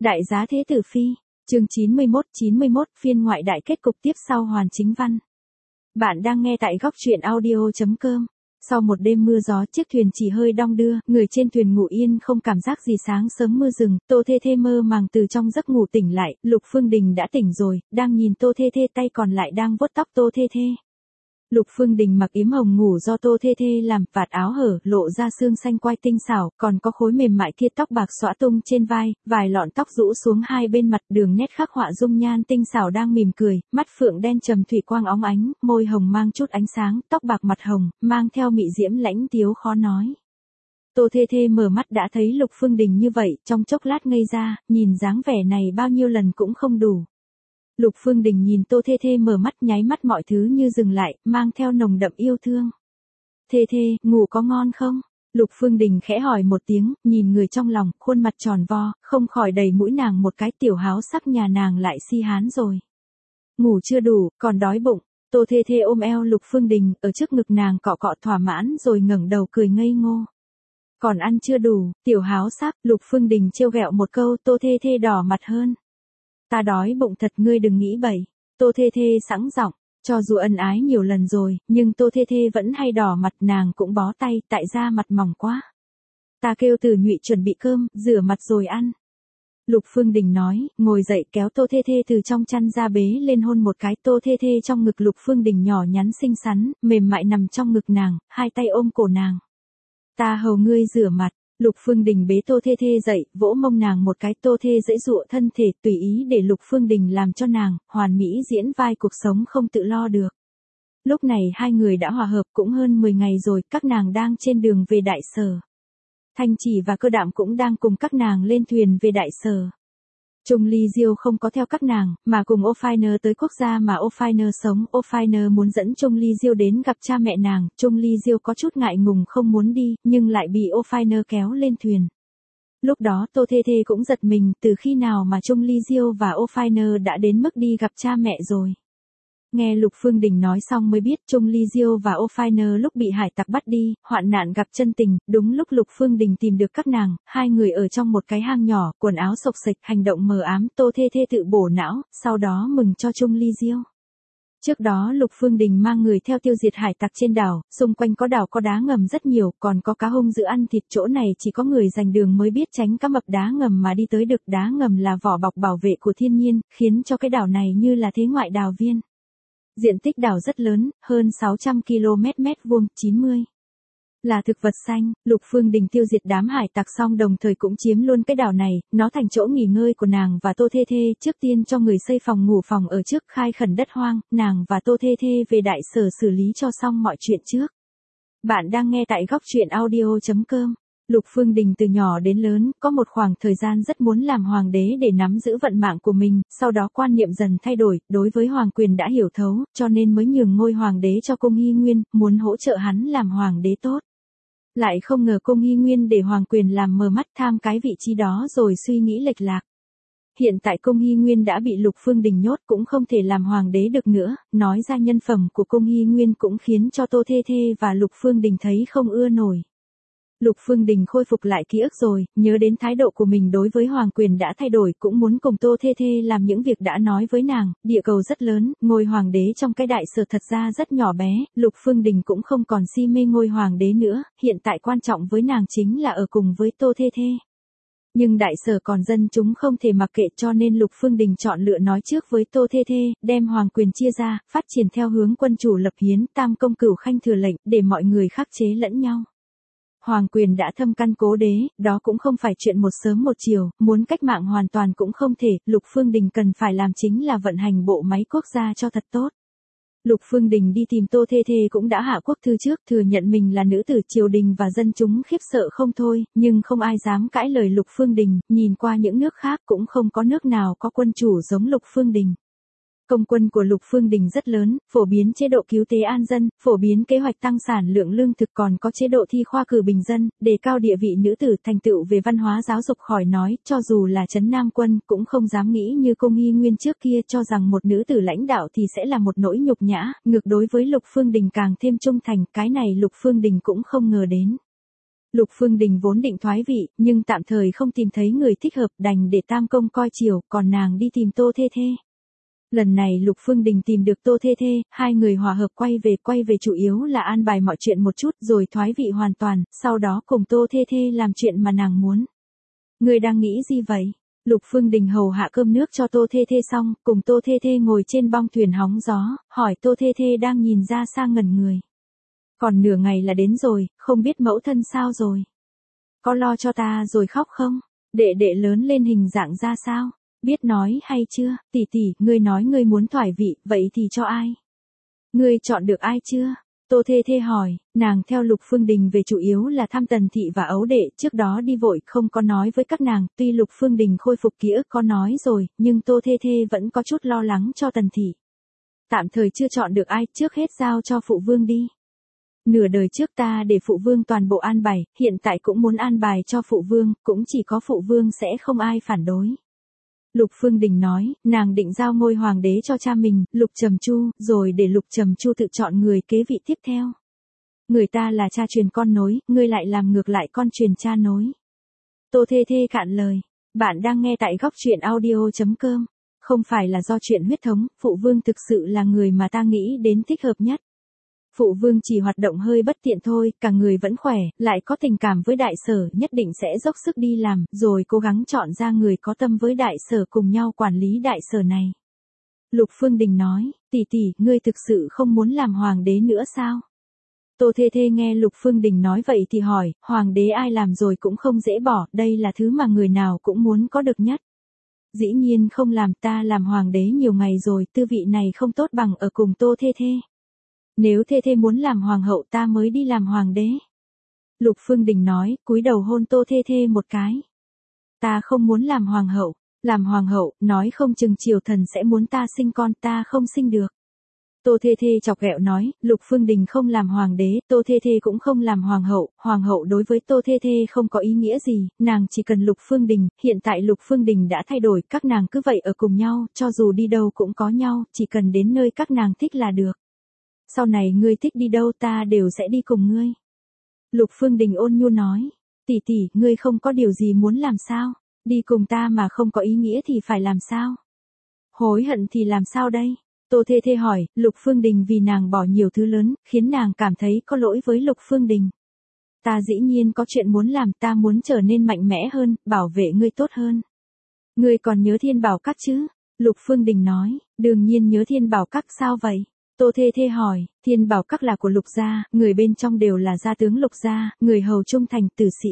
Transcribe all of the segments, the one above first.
Đại giá Thế Tử Phi, chương 91, phiên ngoại đại kết cục tiếp sau hoàn chính văn. Bạn đang nghe tại góc truyện audio.com. Sau một đêm mưa gió, chiếc thuyền chỉ hơi đong đưa, người trên thuyền ngủ yên không cảm giác gì. Sáng sớm mưa rừng, Tô Thê Thê mơ màng từ trong giấc ngủ tỉnh lại, Lục Phương Đình đã tỉnh rồi, đang nhìn Tô Thê Thê, tay còn lại đang vuốt tóc Tô Thê Thê. Lục Phương Đình mặc yếm hồng ngủ do Tô Thê Thê làm, vạt áo hở, lộ ra xương xanh quai tinh xảo, còn có khối mềm mại kia tóc bạc xõa tung trên vai, vài lọn tóc rũ xuống hai bên mặt, đường nét khắc họa dung nhan tinh xảo đang mỉm cười, mắt phượng đen trầm thủy quang óng ánh, môi hồng mang chút ánh sáng, tóc bạc mặt hồng, mang theo mị diễm lãnh tiếu khó nói. Tô Thê Thê mở mắt đã thấy Lục Phương Đình như vậy, trong chốc lát ngây ra, nhìn dáng vẻ này bao nhiêu lần cũng không đủ. Lục Phương Đình nhìn Tô Thê Thê mở mắt, nháy mắt mọi thứ như dừng lại, mang theo nồng đậm yêu thương. Thê Thê, ngủ có ngon không? Lục Phương Đình khẽ hỏi một tiếng, nhìn người trong lòng, khuôn mặt tròn vo, không khỏi đầy mũi nàng một cái, tiểu háo sắc nhà nàng lại si hán rồi. Ngủ chưa đủ, còn đói bụng. Tô Thê Thê ôm eo Lục Phương Đình, ở trước ngực nàng cọ cọ thỏa mãn rồi ngẩng đầu cười ngây ngô. Còn ăn chưa đủ, tiểu háo sắc, Lục Phương Đình trêu ghẹo một câu, Tô Thê Thê đỏ mặt hơn. Ta đói bụng thật, ngươi đừng nghĩ bậy. Tô Thê Thê sẵn giọng, cho dù ân ái nhiều lần rồi, nhưng Tô Thê Thê vẫn hay đỏ mặt, nàng cũng bó tay, tại ra mặt mỏng quá. Ta kêu Từ Nhụy chuẩn bị cơm, rửa mặt rồi ăn. Lục Phương Đình nói, ngồi dậy kéo Tô Thê Thê từ trong chăn ra bế lên hôn một cái. Tô Thê Thê trong ngực Lục Phương Đình nhỏ nhắn xinh xắn, mềm mại nằm trong ngực nàng, hai tay ôm cổ nàng. Ta hầu ngươi rửa mặt. Lục Phương Đình bế Tô Thê Thê dậy, vỗ mông nàng một cái. Tô Thê dễ dụa thân thể, tùy ý để Lục Phương Đình làm cho nàng, hoàn mỹ diễn vai cuộc sống không tự lo được. Lúc này hai người đã hòa hợp cũng hơn 10 ngày rồi, các nàng đang trên đường về Đại Sở. Thanh Chỉ và Cơ Đạm cũng đang cùng các nàng lên thuyền về Đại Sở. Trung Ly Diêu không có theo các nàng, mà cùng Ophina tới quốc gia mà Ophina sống. Ophina muốn dẫn Trung Ly Diêu đến gặp cha mẹ nàng, Trung Ly Diêu có chút ngại ngùng không muốn đi, nhưng lại bị Ophina kéo lên thuyền. Lúc đó Tô Thê Thê cũng giật mình, từ khi nào mà Trung Ly Diêu và Ophina đã đến mức đi gặp cha mẹ rồi. Nghe Lục Phương Đình nói xong mới biết Trung Ly Diêu và Ophina lúc bị hải tặc bắt đi, hoạn nạn gặp chân tình, đúng lúc Lục Phương Đình tìm được các nàng, hai người ở trong một cái hang nhỏ, quần áo xộc xệch, hành động mờ ám. Tô Thê Thê tự bổ não, sau đó mừng cho Trung Ly Diêu. Trước đó Lục Phương Đình mang người theo tiêu diệt hải tặc trên đảo, xung quanh có đảo có đá ngầm rất nhiều, còn có cá hung dữ ăn thịt, chỗ này chỉ có người giành đường mới biết tránh cá mập đá ngầm mà đi tới được. Đá ngầm là vỏ bọc bảo vệ của thiên nhiên, khiến cho cái đảo này như là thế ngoại đào viên. Diện tích đảo rất lớn, hơn 600 km vuông, 90 là thực vật xanh. Lục Phương Đình tiêu diệt đám hải tặc xong đồng thời cũng chiếm luôn cái đảo này, nó thành chỗ nghỉ ngơi của nàng và Tô Thê Thê. Trước tiên cho người xây phòng ngủ phòng ở trước, khai khẩn đất hoang, nàng và Tô Thê Thê về Đại Sở xử lý cho xong mọi chuyện trước. Bạn đang nghe tại góc truyện audio.com. Lục Phương Đình từ nhỏ đến lớn, có một khoảng thời gian rất muốn làm hoàng đế để nắm giữ vận mạng của mình, sau đó quan niệm dần thay đổi, đối với hoàng quyền đã hiểu thấu, cho nên mới nhường ngôi hoàng đế cho Cung Hy Nguyên, muốn hỗ trợ hắn làm hoàng đế tốt. Lại không ngờ Cung Hy Nguyên để hoàng quyền làm mờ mắt, tham cái vị trí đó rồi suy nghĩ lệch lạc. Hiện tại Cung Hy Nguyên đã bị Lục Phương Đình nhốt, cũng không thể làm hoàng đế được nữa, nói ra nhân phẩm của Cung Hy Nguyên cũng khiến cho Tô Thê Thê và Lục Phương Đình thấy không ưa nổi. Lục Phương Đình khôi phục lại ký ức rồi, nhớ đến thái độ của mình đối với hoàng quyền đã thay đổi, cũng muốn cùng Tô Thê Thê làm những việc đã nói với nàng. Địa cầu rất lớn, ngôi hoàng đế trong cái Đại Sở thật ra rất nhỏ bé, Lục Phương Đình cũng không còn si mê ngôi hoàng đế nữa, hiện tại quan trọng với nàng chính là ở cùng với Tô Thê Thê. Nhưng Đại Sở còn dân chúng không thể mặc kệ, cho nên Lục Phương Đình chọn lựa nói trước với Tô Thê Thê, đem hoàng quyền chia ra, phát triển theo hướng quân chủ lập hiến, tam công cửu khanh thừa lệnh, để mọi người khắc chế lẫn nhau. Hoàng quyền đã thâm căn cố đế, đó cũng không phải chuyện một sớm một chiều, muốn cách mạng hoàn toàn cũng không thể. Lục Phương Đình cần phải làm chính là vận hành bộ máy quốc gia cho thật tốt. Lục Phương Đình đi tìm Tô Thê Thê cũng đã hạ quốc thư trước, thừa nhận mình là nữ tử, triều đình và dân chúng khiếp sợ không thôi, nhưng không ai dám cãi lời Lục Phương Đình, nhìn qua những nước khác cũng không có nước nào có quân chủ giống Lục Phương Đình. Công quân của Lục Phương Đình rất lớn, phổ biến chế độ cứu tế an dân, phổ biến kế hoạch tăng sản lượng lương thực, còn có chế độ thi khoa cử bình dân, đề cao địa vị nữ tử. Thành tựu về văn hóa giáo dục khỏi nói, cho dù là Trấn Nam Quân cũng không dám nghĩ như Cung Hy Nguyên trước kia cho rằng một nữ tử lãnh đạo thì sẽ là một nỗi nhục nhã, ngược đối với Lục Phương Đình càng thêm trung thành, cái này Lục Phương Đình cũng không ngờ đến. Lục Phương Đình vốn định thoái vị, nhưng tạm thời không tìm thấy người thích hợp, đành để Tam Công coi chiều, còn nàng đi tìm Tô Thê Thê. Lần này Lục Phương Đình tìm được Tô Thê Thê, hai người hòa hợp quay về chủ yếu là an bài mọi chuyện một chút rồi thoái vị hoàn toàn, sau đó cùng Tô Thê Thê làm chuyện mà nàng muốn. Ngươi đang nghĩ gì vậy? Lục Phương Đình hầu hạ cơm nước cho Tô Thê Thê xong, cùng Tô Thê Thê ngồi trên bong thuyền hóng gió, hỏi Tô Thê Thê đang nhìn ra xa ngẩn người. Còn nửa ngày là đến rồi, không biết mẫu thân sao rồi? Có lo cho ta rồi khóc không? Đệ đệ lớn lên hình dạng ra sao? Biết nói hay chưa? Tỷ tỷ, ngươi nói ngươi muốn thoái vị, vậy thì cho ai? Ngươi chọn được ai chưa? Tô Thê Thê hỏi, nàng theo Lục Phương Đình về chủ yếu là thăm Tần Thị và Ấu Đệ, trước đó đi vội không có nói với các nàng, tuy Lục Phương Đình khôi phục ký ức có nói rồi, nhưng Tô Thê Thê vẫn có chút lo lắng cho Tần Thị. Tạm thời chưa chọn được ai, trước hết giao cho phụ vương đi. Nửa đời trước ta để phụ vương toàn bộ an bài, hiện tại cũng muốn an bài cho phụ vương, cũng chỉ có phụ vương sẽ không ai phản đối. Lục Phương Đình nói, nàng định giao ngôi hoàng đế cho cha mình, Lục Trầm Chu, rồi để Lục Trầm Chu tự chọn người kế vị tiếp theo. Người ta là cha truyền con nối, ngươi lại làm ngược lại con truyền cha nối. Tô Thê Thê cạn lời, bạn đang nghe tại góc truyện audio.com. Không phải là do chuyện huyết thống, phụ vương thực sự là người mà ta nghĩ đến thích hợp nhất. Phụ vương chỉ hoạt động hơi bất tiện thôi, cả người vẫn khỏe, lại có tình cảm với đại sở, nhất định sẽ dốc sức đi làm, rồi cố gắng chọn ra người có tâm với đại sở cùng nhau quản lý đại sở này. Lục Phương Đình nói, tỷ tỷ, ngươi thực sự không muốn làm hoàng đế nữa sao? Tô Thê Thê nghe Lục Phương Đình nói vậy thì hỏi, hoàng đế ai làm rồi cũng không dễ bỏ, đây là thứ mà người nào cũng muốn có được nhất. Dĩ nhiên không làm, ta làm hoàng đế nhiều ngày rồi, tư vị này không tốt bằng ở cùng Tô Thê Thê. Nếu Thê Thê muốn làm hoàng hậu ta mới đi làm hoàng đế. Lục Phương Đình nói, cúi đầu hôn Tô Thê Thê một cái. Ta không muốn làm hoàng hậu, nói không chừng triều thần sẽ muốn ta sinh con, ta không sinh được. Tô Thê Thê chọc ghẹo nói, Lục Phương Đình không làm hoàng đế, Tô Thê Thê cũng không làm hoàng hậu đối với Tô Thê Thê không có ý nghĩa gì, nàng chỉ cần Lục Phương Đình, hiện tại Lục Phương Đình đã thay đổi, các nàng cứ vậy ở cùng nhau, cho dù đi đâu cũng có nhau, chỉ cần đến nơi các nàng thích là được. Sau này ngươi thích đi đâu ta đều sẽ đi cùng ngươi. Lục Phương Đình ôn nhu nói, tỷ tỷ, ngươi không có điều gì muốn làm sao? Đi cùng ta mà không có ý nghĩa thì phải làm sao? Hối hận thì làm sao đây? Tô Thê Thê hỏi, Lục Phương Đình vì nàng bỏ nhiều thứ lớn, khiến nàng cảm thấy có lỗi với Lục Phương Đình. Ta dĩ nhiên có chuyện muốn làm, ta muốn trở nên mạnh mẽ hơn, bảo vệ ngươi tốt hơn. Ngươi còn nhớ Thiên Bảo Các chứ? Lục Phương Đình nói, đương nhiên nhớ Thiên Bảo Các, sao vậy? Tô Thê Thê hỏi, Thiên Bảo Các là của Lục gia, người bên trong đều là gia tướng Lục gia, người hầu trung thành, tử sĩ.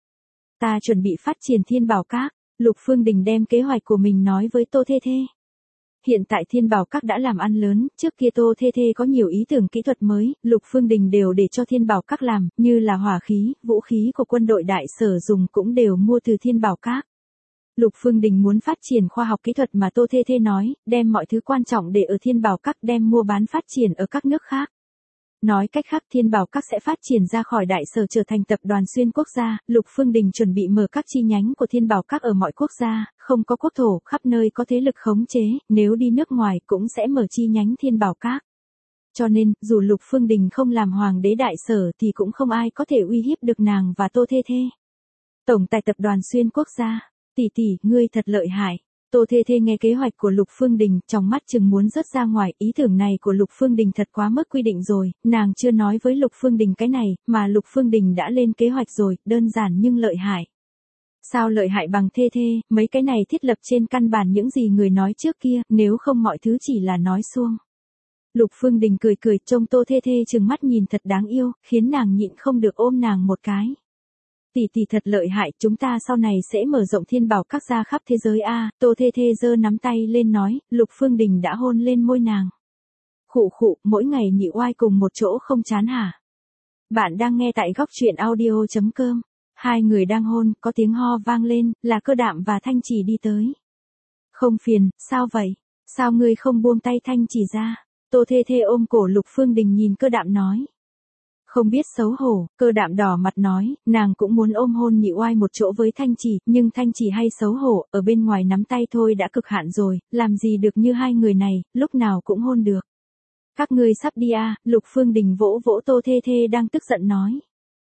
Ta chuẩn bị phát triển Thiên Bảo Các. Lục Phương Đình đem kế hoạch của mình nói với Tô Thê Thê. Hiện tại Thiên Bảo Các đã làm ăn lớn, trước kia Tô Thê Thê có nhiều ý tưởng kỹ thuật mới, Lục Phương Đình đều để cho Thiên Bảo Các làm, như là hỏa khí, vũ khí của quân đội đại sở dùng cũng đều mua từ Thiên Bảo Các. Lục Phương Đình muốn phát triển khoa học kỹ thuật mà Tô Thê Thê nói, đem mọi thứ quan trọng để ở Thiên Bảo Các, đem mua bán phát triển ở các nước khác. Nói cách khác, Thiên Bảo Các sẽ phát triển ra khỏi đại sở trở thành tập đoàn xuyên quốc gia, Lục Phương Đình chuẩn bị mở các chi nhánh của Thiên Bảo Các ở mọi quốc gia, không có quốc thổ, khắp nơi có thế lực khống chế, nếu đi nước ngoài cũng sẽ mở chi nhánh Thiên Bảo Các. Cho nên, dù Lục Phương Đình không làm hoàng đế đại sở thì cũng không ai có thể uy hiếp được nàng và Tô Thê Thê. Tổng tài tập đoàn xuyên quốc gia, tỷ tỷ, ngươi thật lợi hại. Tô Thê Thê nghe kế hoạch của Lục Phương Đình, trong mắt chừng muốn rớt ra ngoài, ý tưởng này của Lục Phương Đình thật quá mức quy định rồi, nàng chưa nói với Lục Phương Đình cái này, mà Lục Phương Đình đã lên kế hoạch rồi, đơn giản nhưng lợi hại. Sao lợi hại bằng Thê Thê, mấy cái này thiết lập trên căn bản những gì người nói trước kia, nếu không mọi thứ chỉ là nói suông. Lục Phương Đình cười cười, trông Tô Thê Thê trừng mắt nhìn thật đáng yêu, khiến nàng nhịn không được ôm nàng một cái. Tỷ tỷ thật lợi hại, chúng ta sau này sẽ mở rộng Thiên Bảo Các ra khắp thế giới a. Tô Thê Thê giơ nắm tay lên nói, Lục Phương Đình đã hôn lên môi nàng. Khụ khụ, mỗi ngày nhị oai cùng một chỗ không chán hả? Bạn đang nghe tại góc truyện audio.com. Hai người đang hôn, có tiếng ho vang lên, là Cơ Đạm và Thanh Chỉ đi tới. Không phiền, sao vậy? Sao ngươi không buông tay Thanh Chỉ ra? Tô Thê Thê ôm cổ Lục Phương Đình nhìn Cơ Đạm nói. Không biết xấu hổ, Cơ Đạm đỏ mặt nói, nàng cũng muốn ôm hôn nhị oai một chỗ với Thanh Chỉ, nhưng Thanh Chỉ hay xấu hổ, ở bên ngoài nắm tay thôi đã cực hạn rồi, làm gì được như hai người này, lúc nào cũng hôn được. Các ngươi sắp đi à, Lục Phương Đình vỗ vỗ Tô Thê Thê đang tức giận nói.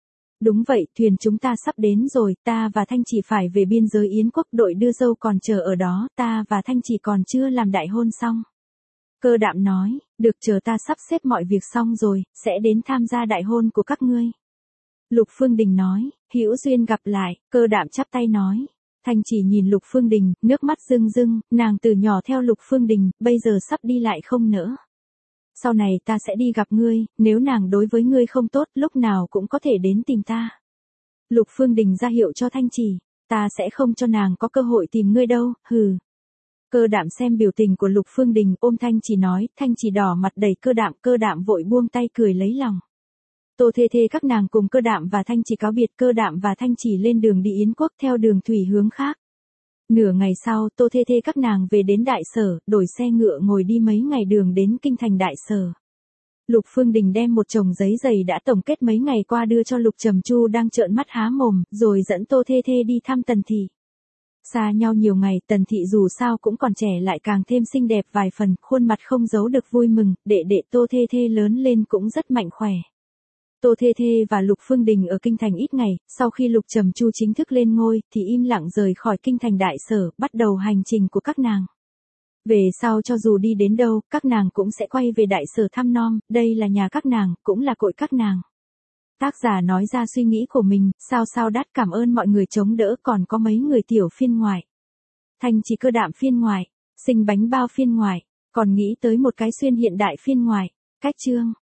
Đúng vậy, thuyền chúng ta sắp đến rồi, ta và Thanh chỉ phải về biên giới Yến quốc, đội đưa dâu còn chờ ở đó, ta và Thanh chỉ còn chưa làm đại hôn xong. Cơ Đạm nói, được, chờ ta sắp xếp mọi việc xong rồi, sẽ đến tham gia đại hôn của các ngươi. Lục Phương Đình nói, hữu duyên gặp lại. Cơ Đạm chắp tay nói. Thanh chỉ nhìn Lục Phương Đình, nước mắt rưng rưng, nàng từ nhỏ theo Lục Phương Đình, bây giờ sắp đi lại không nỡ. Sau này ta sẽ đi gặp ngươi, nếu nàng đối với ngươi không tốt, lúc nào cũng có thể đến tìm ta. Lục Phương Đình ra hiệu cho Thanh chỉ, ta sẽ không cho nàng có cơ hội tìm ngươi đâu, hừ. Cơ Đạm xem biểu tình của Lục Phương Đình, ôm Thanh chỉ nói, Thanh chỉ đỏ mặt đẩy Cơ Đạm vội buông tay cười lấy lòng. Tô Thê Thê các nàng cùng Cơ Đạm và Thanh chỉ cáo biệt, Cơ Đạm và Thanh chỉ lên đường đi Yến quốc theo đường thủy hướng khác. Nửa ngày sau, Tô Thê Thê các nàng về đến Đại Sở, đổi xe ngựa ngồi đi mấy ngày đường đến kinh thành Đại Sở. Lục Phương Đình đem một chồng giấy dày đã tổng kết mấy ngày qua đưa cho Lục Trầm Chu đang trợn mắt há mồm, rồi dẫn Tô Thê Thê đi thăm Tần Thị. Xa nhau nhiều ngày, Tần Thị dù sao cũng còn trẻ lại càng thêm xinh đẹp vài phần, khuôn mặt không giấu được vui mừng, đệ đệ Tô Thê Thê lớn lên cũng rất mạnh khỏe. Tô Thê Thê và Lục Phương Đình ở kinh thành ít ngày, sau khi Lục Trầm Chu chính thức lên ngôi, thì im lặng rời khỏi kinh thành Đại Sở, bắt đầu hành trình của các nàng. Về sau cho dù đi đến đâu, các nàng cũng sẽ quay về Đại Sở thăm nom, đây là nhà các nàng, cũng là cội các nàng. Tác giả nói ra suy nghĩ của mình, sao đắt, cảm ơn mọi người chống đỡ, còn có mấy người tiểu phiên ngoại. Thanh chỉ Cơ Đạm phiên ngoại, Sinh bánh bao phiên ngoại, còn nghĩ tới một cái xuyên hiện đại phiên ngoại. Cách chương.